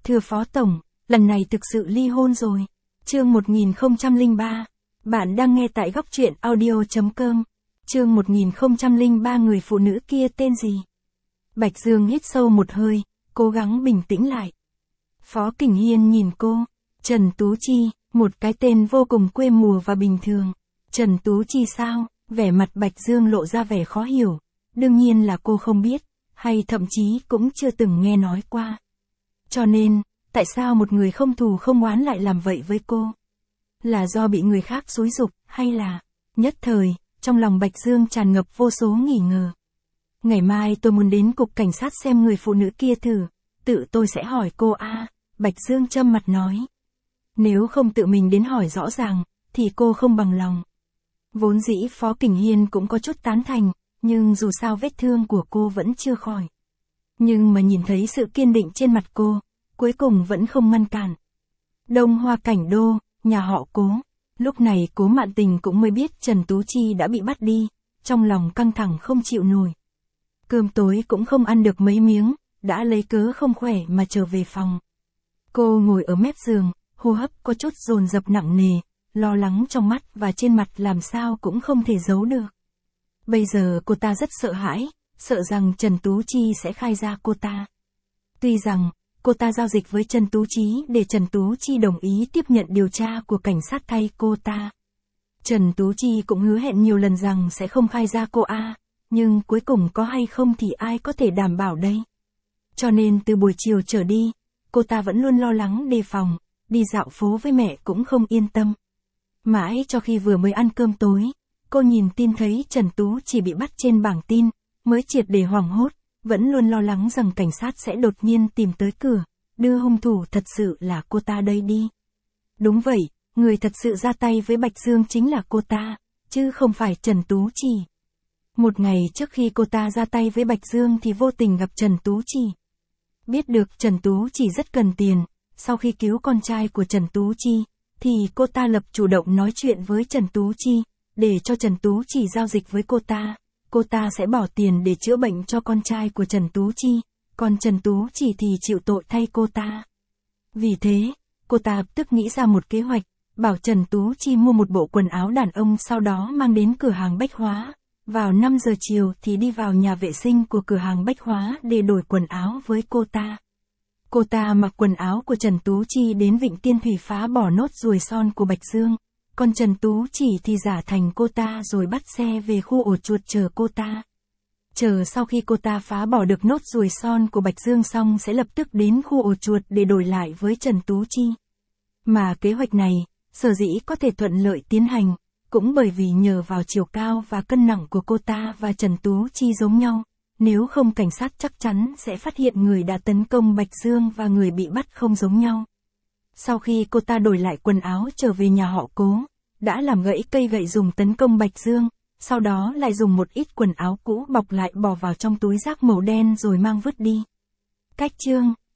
Thưa Phó Tổng, lần này thực sự ly hôn rồi. Chương 1003. Bạn đang nghe tại góc truyện audio.com. Chương 1003 người phụ nữ kia tên gì? Bạch Dương hít sâu một hơi, cố gắng bình tĩnh lại. Phó Kình Hiên nhìn cô. Trần Tú Chi, một cái tên vô cùng quê mùa và bình thường. Trần Tú Chi sao? Vẻ mặt Bạch Dương lộ ra vẻ khó hiểu. Đương nhiên là cô không biết, hay thậm chí cũng chưa từng nghe nói qua. Cho nên, tại sao một người không thù không oán lại làm vậy với cô? Là do bị người khác xúi giục, hay là... Nhất thời, trong lòng Bạch Dương tràn ngập vô số nghi ngờ. Ngày mai tôi muốn đến cục cảnh sát xem người phụ nữ kia thử, tự tôi sẽ hỏi cô a. Bạch Dương trầm mặt nói. Nếu không tự mình đến hỏi rõ ràng, thì cô không bằng lòng. Vốn dĩ Phó Kình Hiên cũng có chút tán thành, nhưng dù sao vết thương của cô vẫn chưa khỏi. Nhưng mà nhìn thấy sự kiên định trên mặt cô, cuối cùng vẫn không ngăn cản. Đông Hoa Cảnh Đô, nhà họ Cố. Lúc này Cố Mạn Tình cũng mới biết Trần Tú Chi đã bị bắt đi, trong lòng căng thẳng không chịu nổi. Cơm tối cũng không ăn được mấy miếng, đã lấy cớ không khỏe mà trở về phòng. Cô ngồi ở mép giường, hô hấp có chút dồn dập nặng nề, lo lắng trong mắt và trên mặt làm sao cũng không thể giấu được. Bây giờ cô ta rất sợ hãi, sợ rằng Trần Tú Chi sẽ khai ra cô ta. Tuy rằng, cô ta giao dịch với Trần Tú Chi để Trần Tú Chi đồng ý tiếp nhận điều tra của cảnh sát thay cô ta. Trần Tú Chi cũng hứa hẹn nhiều lần rằng sẽ không khai ra cô nhưng cuối cùng có hay không thì ai có thể đảm bảo đây. Cho nên từ buổi chiều trở đi, cô ta vẫn luôn lo lắng đề phòng, đi dạo phố với mẹ cũng không yên tâm. Mãi cho khi vừa mới ăn cơm tối, cô nhìn tin thấy Trần Tú Chi bị bắt trên bảng tin, mới triệt để hoảng hốt, vẫn luôn lo lắng rằng cảnh sát sẽ đột nhiên tìm tới cửa, đưa hung thủ thật sự là cô ta đây đi. Đúng vậy, người thật sự ra tay với Bạch Dương chính là cô ta, chứ không phải Trần Tú Chi. Một ngày trước khi cô ta ra tay với Bạch Dương thì vô tình gặp Trần Tú Chi. Biết được Trần Tú Chi rất cần tiền, sau khi cứu con trai của Trần Tú Chi, thì cô ta lập chủ động nói chuyện với Trần Tú Chi, để cho Trần Tú Chi giao dịch với cô ta sẽ bỏ tiền để chữa bệnh cho con trai của Trần Tú Chi, còn Trần Tú Chi thì chịu tội thay cô ta. Vì thế, cô ta lập tức nghĩ ra một kế hoạch, bảo Trần Tú Chi mua một bộ quần áo đàn ông sau đó mang đến cửa hàng bách hóa, vào 5 giờ chiều thì đi vào nhà vệ sinh của cửa hàng bách hóa để đổi quần áo với cô ta. Cô ta mặc quần áo của Trần Tú Chi đến Vịnh Tiên Thủy phá bỏ nốt ruồi son của Bạch Dương. Còn Trần Tú Chi thì giả thành cô ta rồi bắt xe về khu ổ chuột chờ cô ta. Chờ sau khi cô ta phá bỏ được nốt ruồi son của Bạch Dương xong sẽ lập tức đến khu ổ chuột để đổi lại với Trần Tú Chi. Mà kế hoạch này, sở dĩ có thể thuận lợi tiến hành, cũng bởi vì nhờ vào chiều cao và cân nặng của cô ta và Trần Tú Chi giống nhau. Nếu không cảnh sát chắc chắn sẽ phát hiện người đã tấn công Bạch Dương và người bị bắt không giống nhau. Sau khi cô ta đổi lại quần áo trở về nhà họ Cố, đã làm gãy cây gậy dùng tấn công Bạch Dương, sau đó lại dùng một ít quần áo cũ bọc lại bỏ vào trong túi rác màu đen rồi mang vứt đi. Cách chương